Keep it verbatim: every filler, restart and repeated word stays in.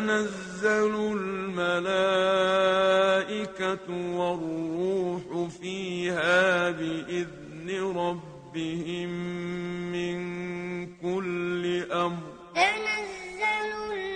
تَتَنَزَّلُ الْمَلَائِكَةُ وَالرُّوحُ فِيهَا بِإِذْنِ رَبِّهِم مِّن كُلِّ أَمْرٍ تَنَزَّلُ